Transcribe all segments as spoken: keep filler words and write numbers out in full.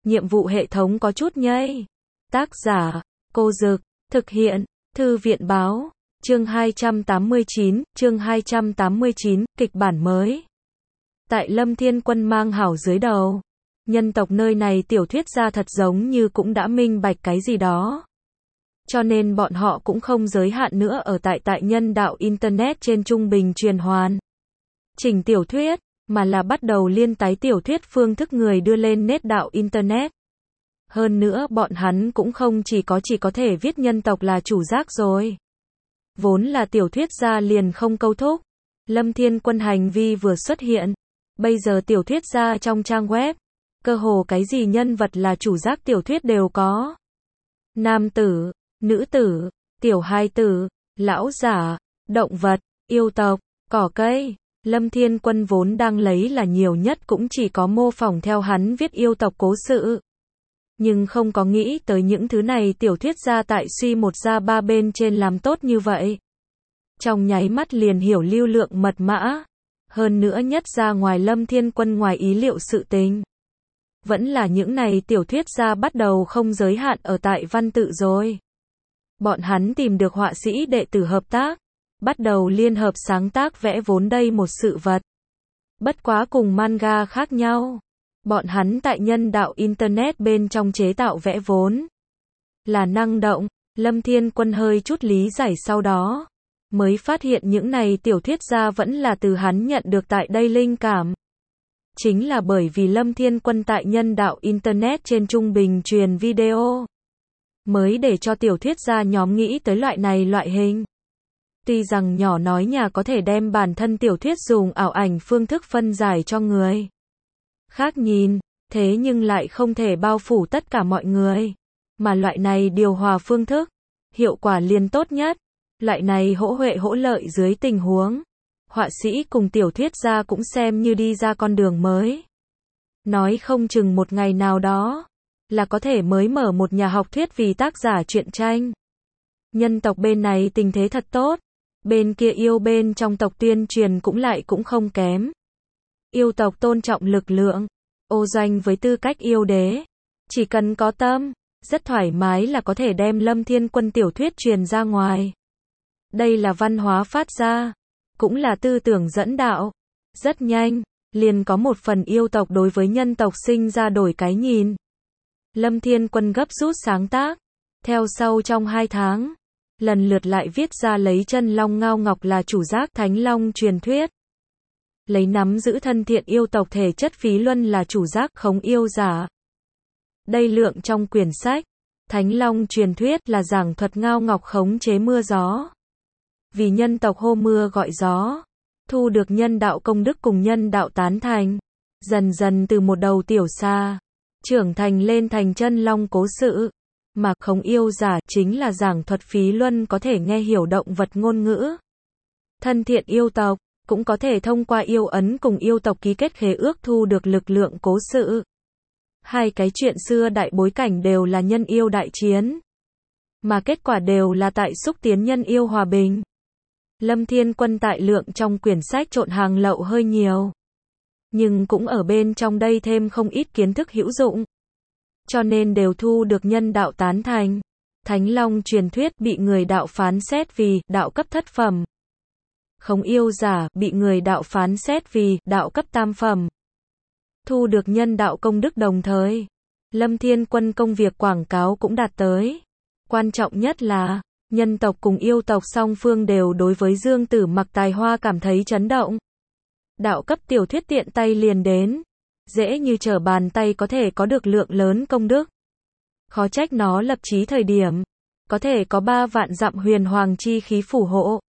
nhiệm vụ hệ thống có chút nhây. Tác giả, Cô Dực, thực hiện, Thư viện Báo, chương hai trăm tám mươi chín, chương hai trăm tám mươi chín, kịch bản mới. Tại Lâm Thiên Quân mang hảo dưới đầu, nhân tộc nơi này tiểu thuyết gia thật giống như cũng đã minh bạch cái gì đó. Cho nên bọn họ cũng không giới hạn nữa ở tại tại nhân đạo Internet trên trung bình truyền hoàn. Chỉnh tiểu thuyết, mà là bắt đầu liên tái tiểu thuyết phương thức người đưa lên nét đạo Internet. Hơn nữa bọn hắn cũng không chỉ có chỉ có thể viết nhân tộc là chủ giác rồi. Vốn là tiểu thuyết gia liền không câu thúc. Lâm Thiên Quân hành vi vừa xuất hiện. Bây giờ tiểu thuyết gia trong trang web, cơ hồ cái gì nhân vật là chủ giác tiểu thuyết đều có. Nam tử, nữ tử, tiểu hài tử, lão giả, động vật, yêu tộc, cỏ cây. Lâm Thiên Quân vốn đang lấy là nhiều nhất cũng chỉ có mô phỏng theo hắn viết yêu tộc cố sự. Nhưng không có nghĩ tới những thứ này tiểu thuyết gia tại suy một ra ba bên trên làm tốt như vậy. Trong nháy mắt liền hiểu lưu lượng mật mã. Hơn nữa nhất ra ngoài Lâm Thiên Quân ngoài ý liệu sự tình. Vẫn là những này tiểu thuyết gia bắt đầu không giới hạn ở tại văn tự rồi. Bọn hắn tìm được họa sĩ đệ tử hợp tác. Bắt đầu liên hợp sáng tác vẽ vốn đây một sự vật. Bất quá cùng manga khác nhau. Bọn hắn tại nhân đạo Internet bên trong chế tạo vẽ vốn. Là năng động, Lâm Thiên Quân hơi chút lý giải sau đó. Mới phát hiện những này tiểu thuyết gia vẫn là từ hắn nhận được tại đây linh cảm. Chính là bởi vì Lâm Thiên Quân tại nhân đạo Internet trên trung bình truyền video. Mới để cho tiểu thuyết gia nhóm nghĩ tới loại này loại hình. Tuy rằng nhỏ nói nhà có thể đem bản thân tiểu thuyết dùng ảo ảnh phương thức phân giải cho người khác nhìn, thế nhưng lại không thể bao phủ tất cả mọi người. Mà loại này điều hòa phương thức, hiệu quả liền tốt nhất. Loại này hỗ huệ hỗ lợi dưới tình huống. Họa sĩ cùng tiểu thuyết gia cũng xem như đi ra con đường mới. Nói không chừng một ngày nào đó, là có thể mới mở một nhà học thuyết vì tác giả truyện tranh. Nhân tộc bên này tình thế thật tốt. Bên kia yêu bên trong tộc tuyên truyền cũng lại cũng không kém. Yêu tộc tôn trọng lực lượng, ô doanh với tư cách yêu đế. Chỉ cần có tâm, rất thoải mái là có thể đem Lâm Thiên Quân tiểu thuyết truyền ra ngoài. Đây là văn hóa phát ra, cũng là tư tưởng dẫn đạo. Rất nhanh, liền có một phần yêu tộc đối với nhân tộc sinh ra đổi cái nhìn. Lâm Thiên Quân gấp rút sáng tác. Theo sau trong hai tháng, lần lượt lại viết ra lấy chân long ngao ngọc là chủ giác thánh long truyền thuyết. Lấy nắm giữ thân thiện yêu tộc thể chất phí luân là chủ giác khống yêu giả. Đây lượng trong quyển sách, thánh long truyền thuyết là giảng thuật ngao ngọc khống chế mưa gió. Vì nhân tộc hô mưa gọi gió, thu được nhân đạo công đức cùng nhân đạo tán thành. Dần dần từ một đầu tiểu xa, trưởng thành lên thành chân long cố sự. Mà khống yêu giả chính là giảng thuật phí luân có thể nghe hiểu động vật ngôn ngữ. Thân thiện yêu tộc, cũng có thể thông qua yêu ấn cùng yêu tộc ký kết khế ước thu được lực lượng cố sự. Hai cái chuyện xưa đại bối cảnh đều là nhân yêu đại chiến. Mà kết quả đều là tại xúc tiến nhân yêu hòa bình. Lâm Thiên Quân tại lượng trong quyển sách trộn hàng lậu hơi nhiều. Nhưng cũng ở bên trong đây thêm không ít kiến thức hữu dụng. Cho nên đều thu được nhân đạo tán thành. Thánh Long truyền thuyết bị người đạo phán xét vì đạo cấp thất phẩm. Khống yêu giả bị người đạo phán xét vì đạo cấp tam phẩm. Thu được nhân đạo công đức đồng thời. Lâm Thiên Quân công việc quảng cáo cũng đạt tới. Quan trọng nhất là, nhân tộc cùng yêu tộc song phương đều đối với Dương Tử Mặc tài hoa cảm thấy chấn động. Đạo cấp tiểu thuyết tiện tay liền đến. Dễ như trở bàn tay có thể có được lượng lớn công đức. Khó trách nó lập chí thời điểm. Có thể có ba vạn dặm huyền hoàng chi khí phù hộ.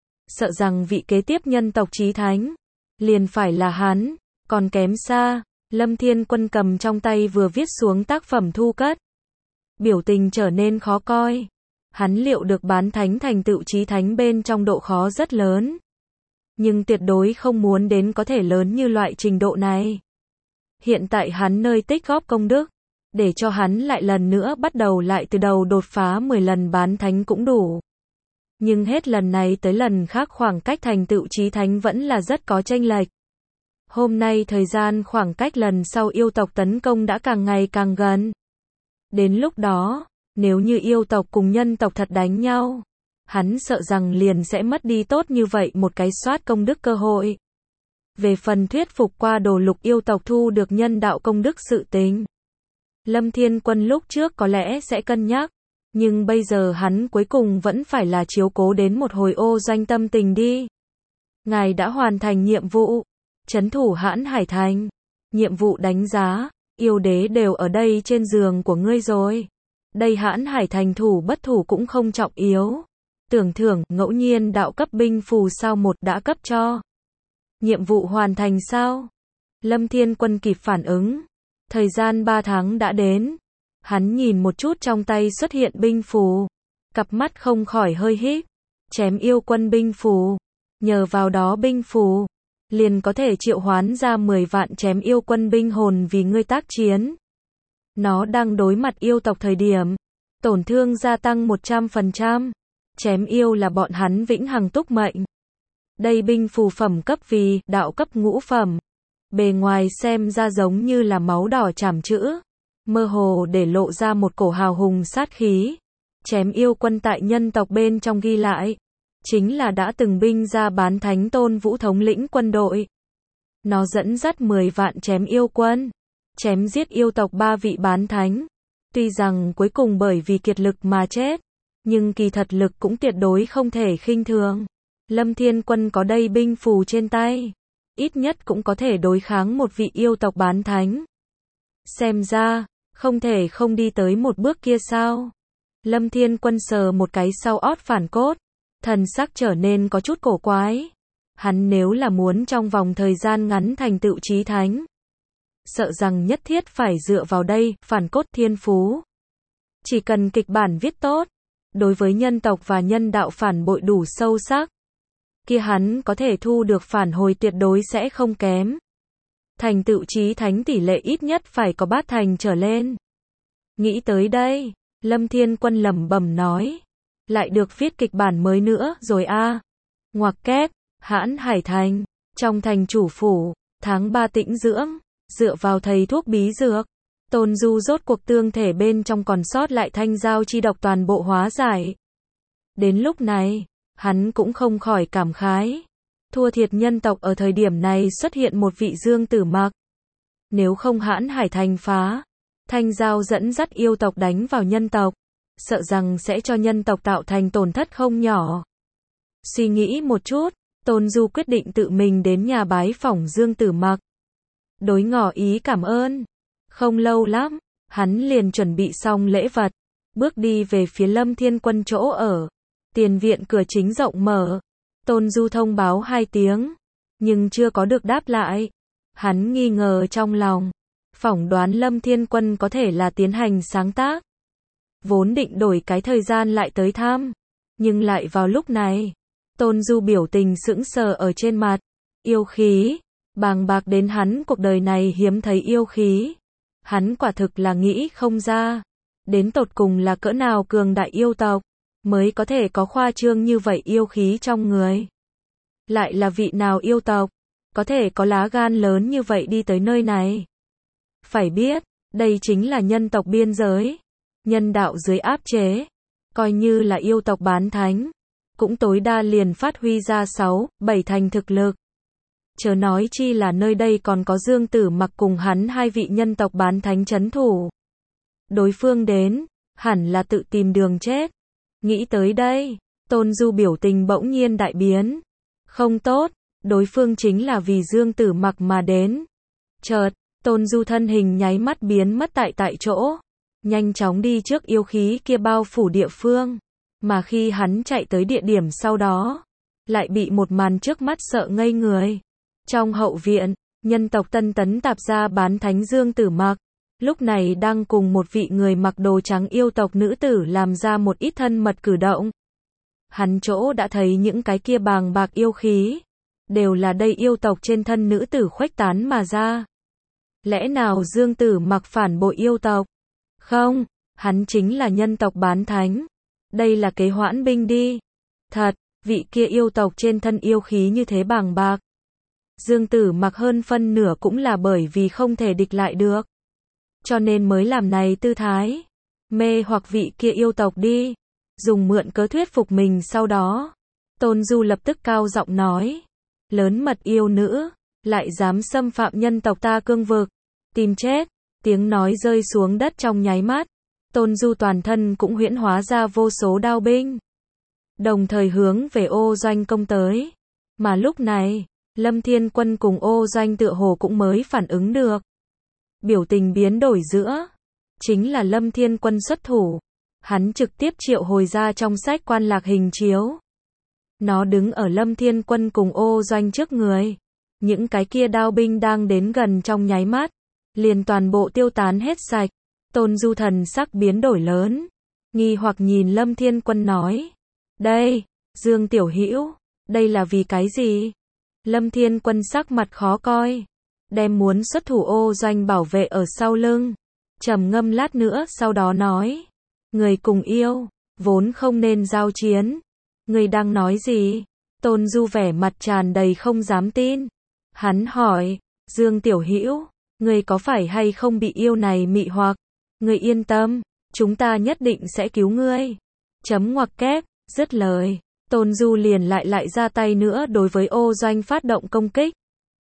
Sợ rằng vị kế tiếp nhân tộc chí thánh. Liền phải là hắn. Còn kém xa. Lâm Thiên Quân cầm trong tay vừa viết xuống tác phẩm thu cất. Biểu tình trở nên khó coi. Hắn liệu được bán thánh thành tựu chí thánh bên trong độ khó rất lớn. Nhưng tuyệt đối không muốn đến có thể lớn như loại trình độ này. Hiện tại hắn nơi tích góp công đức, để cho hắn lại lần nữa bắt đầu lại từ đầu đột phá mười lần bán thánh cũng đủ. Nhưng hết lần này tới lần khác khoảng cách thành tựu chí thánh vẫn là rất có chênh lệch. Hôm nay thời gian khoảng cách lần sau yêu tộc tấn công đã càng ngày càng gần. Đến lúc đó, nếu như yêu tộc cùng nhân tộc thật đánh nhau, hắn sợ rằng liền sẽ mất đi tốt như vậy một cái soát công đức cơ hội. Về phần thuyết phục qua đồ lục yêu tộc thu được nhân đạo công đức sự tình, Lâm Thiên Quân lúc trước có lẽ sẽ cân nhắc, nhưng bây giờ hắn cuối cùng vẫn phải là chiếu cố đến một hồi ô doanh tâm tình đi. Ngài đã hoàn thành nhiệm vụ, trấn thủ Hãn Hải Thành. Nhiệm vụ đánh giá, yêu đế đều ở đây trên giường của ngươi rồi. Đây Hãn Hải Thành thủ bất thủ cũng không trọng yếu. Tưởng thưởng, ngẫu nhiên đạo cấp binh phù sao một đã cấp cho. Nhiệm vụ hoàn thành sao? Lâm Thiên Quân kịp phản ứng. Thời gian ba tháng đã đến. Hắn nhìn một chút trong tay xuất hiện binh phù. Cặp mắt không khỏi hơi híp. Chém yêu quân binh phù. Nhờ vào đó binh phù, liền có thể triệu hoán ra mười vạn chém yêu quân binh hồn vì ngươi tác chiến. Nó đang đối mặt yêu tộc thời điểm. Tổn thương gia tăng một trăm phần trăm. Chém yêu là bọn hắn vĩnh hằng túc mệnh. Đây binh phù phẩm cấp vì đạo cấp ngũ phẩm. Bề ngoài xem ra giống như là máu đỏ chảm chữ. Mơ hồ để lộ ra một cổ hào hùng sát khí. Chém yêu quân tại nhân tộc bên trong ghi lại. Chính là đã từng binh ra bán thánh Tôn Vũ thống lĩnh quân đội. Nó dẫn dắt mười vạn chém yêu quân. Chém giết yêu tộc ba vị bán thánh. Tuy rằng cuối cùng bởi vì kiệt lực mà chết. Nhưng kỳ thật lực cũng tuyệt đối không thể khinh thường. Lâm Thiên Quân có đây binh phù trên tay. Ít nhất cũng có thể đối kháng một vị yêu tộc bán thánh. Xem ra, không thể không đi tới một bước kia sao. Lâm Thiên Quân sờ một cái sau ót phản cốt. Thần sắc trở nên có chút cổ quái. Hắn nếu là muốn trong vòng thời gian ngắn thành tựu chí thánh, sợ rằng nhất thiết phải dựa vào đây, phản cốt thiên phú. Chỉ cần kịch bản viết tốt, đối với nhân tộc và nhân đạo phản bội đủ sâu sắc, kia hắn có thể thu được phản hồi tuyệt đối sẽ không kém. Thành tựu chí thánh tỷ lệ ít nhất phải có bát thành trở lên. Nghĩ tới đây, Lâm Thiên Quân lẩm bẩm nói. Lại được viết kịch bản mới nữa rồi a. À. Ngoặc kép, Hãn Hải Thành, trong thành chủ phủ, tháng ba tĩnh dưỡng, dựa vào thầy thuốc bí dược, Tôn Du rốt cuộc tương thể bên trong còn sót lại thanh giao chi độc toàn bộ hóa giải. Đến lúc này, hắn cũng không khỏi cảm khái. Thua thiệt nhân tộc ở thời điểm này xuất hiện một vị Dương Tử Mặc. Nếu không Hãn Hải Thành phá, thanh giao dẫn dắt yêu tộc đánh vào nhân tộc, sợ rằng sẽ cho nhân tộc tạo thành tổn thất không nhỏ. Suy nghĩ một chút, Tôn Du quyết định tự mình đến nhà bái phỏng Dương Tử Mặc. Đối ngỏ ý cảm ơn. Không lâu lắm, hắn liền chuẩn bị xong lễ vật, bước đi về phía Lâm Thiên Quân chỗ ở. Tiền viện cửa chính rộng mở. Tôn Du thông báo hai tiếng, nhưng chưa có được đáp lại. Hắn nghi ngờ trong lòng, phỏng đoán Lâm Thiên Quân có thể là tiến hành sáng tác. Vốn định đổi cái thời gian lại tới thăm, nhưng lại vào lúc này, Tôn Du biểu tình sững sờ ở trên mặt. Yêu khí, bàng bạc đến hắn cuộc đời này hiếm thấy yêu khí. Hắn quả thực là nghĩ không ra, đến tột cùng là cỡ nào cường đại yêu tộc, mới có thể có khoa trương như vậy yêu khí trong người. Lại là vị nào yêu tộc, có thể có lá gan lớn như vậy đi tới nơi này. Phải biết, đây chính là nhân tộc biên giới. Nhân đạo dưới áp chế, coi như là yêu tộc bán thánh, cũng tối đa liền phát huy ra sáu, bảy thành thực lực. Chớ nói chi là nơi đây còn có Dương Tử Mặc cùng hắn hai vị nhân tộc bán thánh trấn thủ. Đối phương đến, hẳn là tự tìm đường chết. Nghĩ tới đây, Tôn Du biểu tình bỗng nhiên đại biến. Không tốt, đối phương chính là vì Dương Tử Mặc mà đến. Chợt, Tôn Du thân hình nháy mắt biến mất tại tại chỗ. Nhanh chóng đi trước yêu khí kia bao phủ địa phương. Mà khi hắn chạy tới địa điểm sau đó, lại bị một màn trước mắt sợ ngây người. Trong hậu viện, nhân tộc Tân Tấn Tạp gia bán thánh Dương Tử Mặc, lúc này đang cùng một vị người mặc đồ trắng yêu tộc nữ tử làm ra một ít thân mật cử động. Hắn chỗ đã thấy những cái kia bàng bạc yêu khí, đều là đây yêu tộc trên thân nữ tử khuếch tán mà ra. Lẽ nào Dương Tử Mặc phản bội yêu tộc? Không, hắn chính là nhân tộc bán thánh. Đây là kế hoãn binh đi. Thật, vị kia yêu tộc trên thân yêu khí như thế bàng bạc. Dương Tử Mặc hơn phân nửa cũng là bởi vì không thể địch lại được. Cho nên mới làm này tư thái. Mê hoặc vị kia yêu tộc đi. Dùng mượn cớ thuyết phục mình sau đó. Tôn Du lập tức cao giọng nói. Lớn mật yêu nữ. Lại dám xâm phạm nhân tộc ta cương vực. Tìm chết. Tiếng nói rơi xuống đất trong nháy mắt. Tôn Du toàn thân cũng huyễn hóa ra vô số đao binh. Đồng thời hướng về Ô Doanh công tới. Mà lúc này, Lâm Thiên Quân cùng Ô Doanh tựa hồ cũng mới phản ứng được. Biểu tình biến đổi giữa. Chính là Lâm Thiên Quân xuất thủ. Hắn trực tiếp triệu hồi ra trong sách quan lạc hình chiếu. Nó đứng ở Lâm Thiên Quân cùng Ô Doanh trước người. Những cái kia đao binh đang đến gần trong nháy mắt. Liền toàn bộ tiêu tán hết sạch. Tôn Du thần sắc biến đổi lớn. Nghi hoặc nhìn Lâm Thiên Quân nói. Đây, Dương Tiểu Hữu, đây là vì cái gì? Lâm Thiên Quân sắc mặt khó coi. Đem muốn xuất thủ Ô Doanh bảo vệ ở sau lưng. Trầm ngâm lát nữa sau đó nói. Người cùng yêu, vốn không nên giao chiến. Người đang nói gì? Tôn Du vẻ mặt tràn đầy không dám tin. Hắn hỏi, Dương Tiểu Hữu, người có phải hay không bị yêu này mị hoặc? Người yên tâm, chúng ta nhất định sẽ cứu ngươi. Chấm ngoặc kép, dứt lời. Tôn Du liền lại lại ra tay nữa đối với Ô Doanh phát động công kích.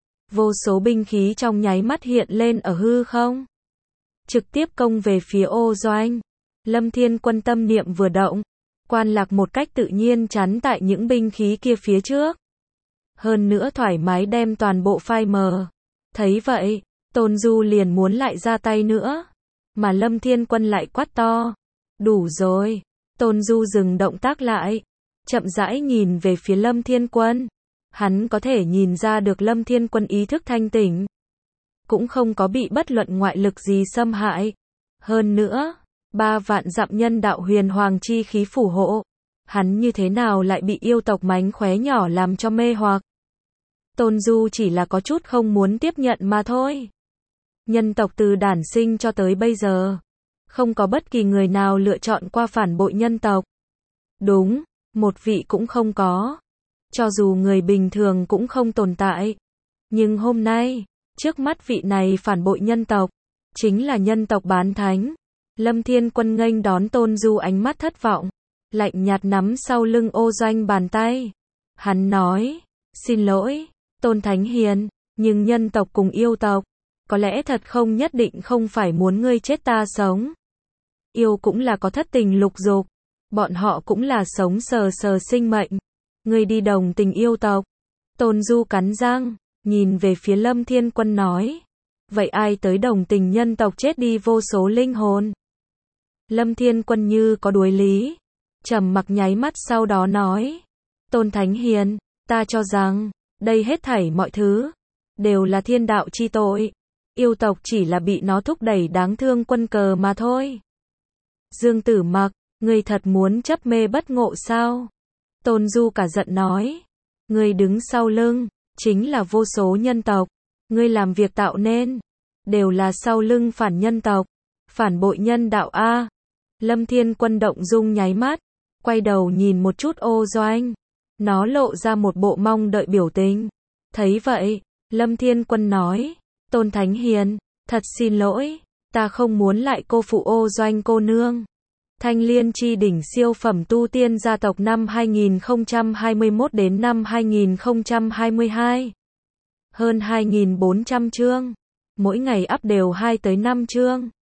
Vô số binh khí trong nháy mắt hiện lên ở hư không. Trực tiếp công về phía Ô Doanh. Lâm Thiên Quân tâm niệm vừa động. Quan lạc một cách tự nhiên chắn tại những binh khí kia phía trước. Hơn nữa thoải mái đem toàn bộ phai mờ. Thấy vậy, Tôn Du liền muốn lại ra tay nữa. Mà Lâm Thiên Quân lại quát to. Đủ rồi. Tôn Du dừng động tác lại. Chậm rãi nhìn về phía Lâm Thiên Quân. Hắn có thể nhìn ra được Lâm Thiên Quân ý thức thanh tỉnh. Cũng không có bị bất luận ngoại lực gì xâm hại. Hơn nữa, ba vạn dặm nhân đạo huyền hoàng chi khí phù hộ. Hắn như thế nào lại bị yêu tộc mánh khóe nhỏ làm cho mê hoặc. Tôn Du chỉ là có chút không muốn tiếp nhận mà thôi. Nhân tộc từ đản sinh cho tới bây giờ. Không có bất kỳ người nào lựa chọn qua phản bội nhân tộc. Đúng, một vị cũng không có. Cho dù người bình thường cũng không tồn tại. Nhưng hôm nay, trước mắt vị này phản bội nhân tộc. Chính là nhân tộc bán thánh. Lâm Thiên Quân nghênh đón Tôn Du ánh mắt thất vọng. Lạnh nhạt nắm sau lưng Ô Doanh bàn tay. Hắn nói, xin lỗi, Tôn Thánh Hiền, nhưng nhân tộc cùng yêu tộc. Có lẽ thật không nhất định không phải muốn ngươi chết ta sống. Yêu cũng là có thất tình lục dục. Bọn họ cũng là sống sờ sờ sinh mệnh. Ngươi đi đồng tình yêu tộc. Tôn Du cắn răng, nhìn về phía Lâm Thiên Quân nói. Vậy ai tới đồng tình nhân tộc chết đi vô số linh hồn? Lâm Thiên Quân như có đối lý. Trầm mặc nháy mắt sau đó nói. Tôn Thánh Hiền, ta cho rằng, đây hết thảy mọi thứ, đều là thiên đạo chi tội. Yêu tộc chỉ là bị nó thúc đẩy đáng thương quân cờ mà thôi. Dương Tử Mặc, ngươi thật muốn chấp mê bất ngộ sao? Tôn Du cả giận nói. Ngươi đứng sau lưng, chính là vô số nhân tộc. Ngươi làm việc tạo nên, đều là sau lưng phản nhân tộc. Phản bội nhân đạo A. Lâm Thiên Quân động dung nháy mắt. Quay đầu nhìn một chút Ô Doanh. Nó lộ ra một bộ mong đợi biểu tình. Thấy vậy, Lâm Thiên Quân nói. Tôn Thánh Hiền, thật xin lỗi. Ta không muốn lại cô phụ Ô Doanh cô nương. Thanh Liên chi đỉnh siêu phẩm tu tiên gia tộc năm hai nghìn không trăm hai mươi mốt đến năm hai nghìn không trăm hai mươi hai. Hơn hai nghìn bốn trăm chương. Mỗi ngày up đều hai tới năm chương.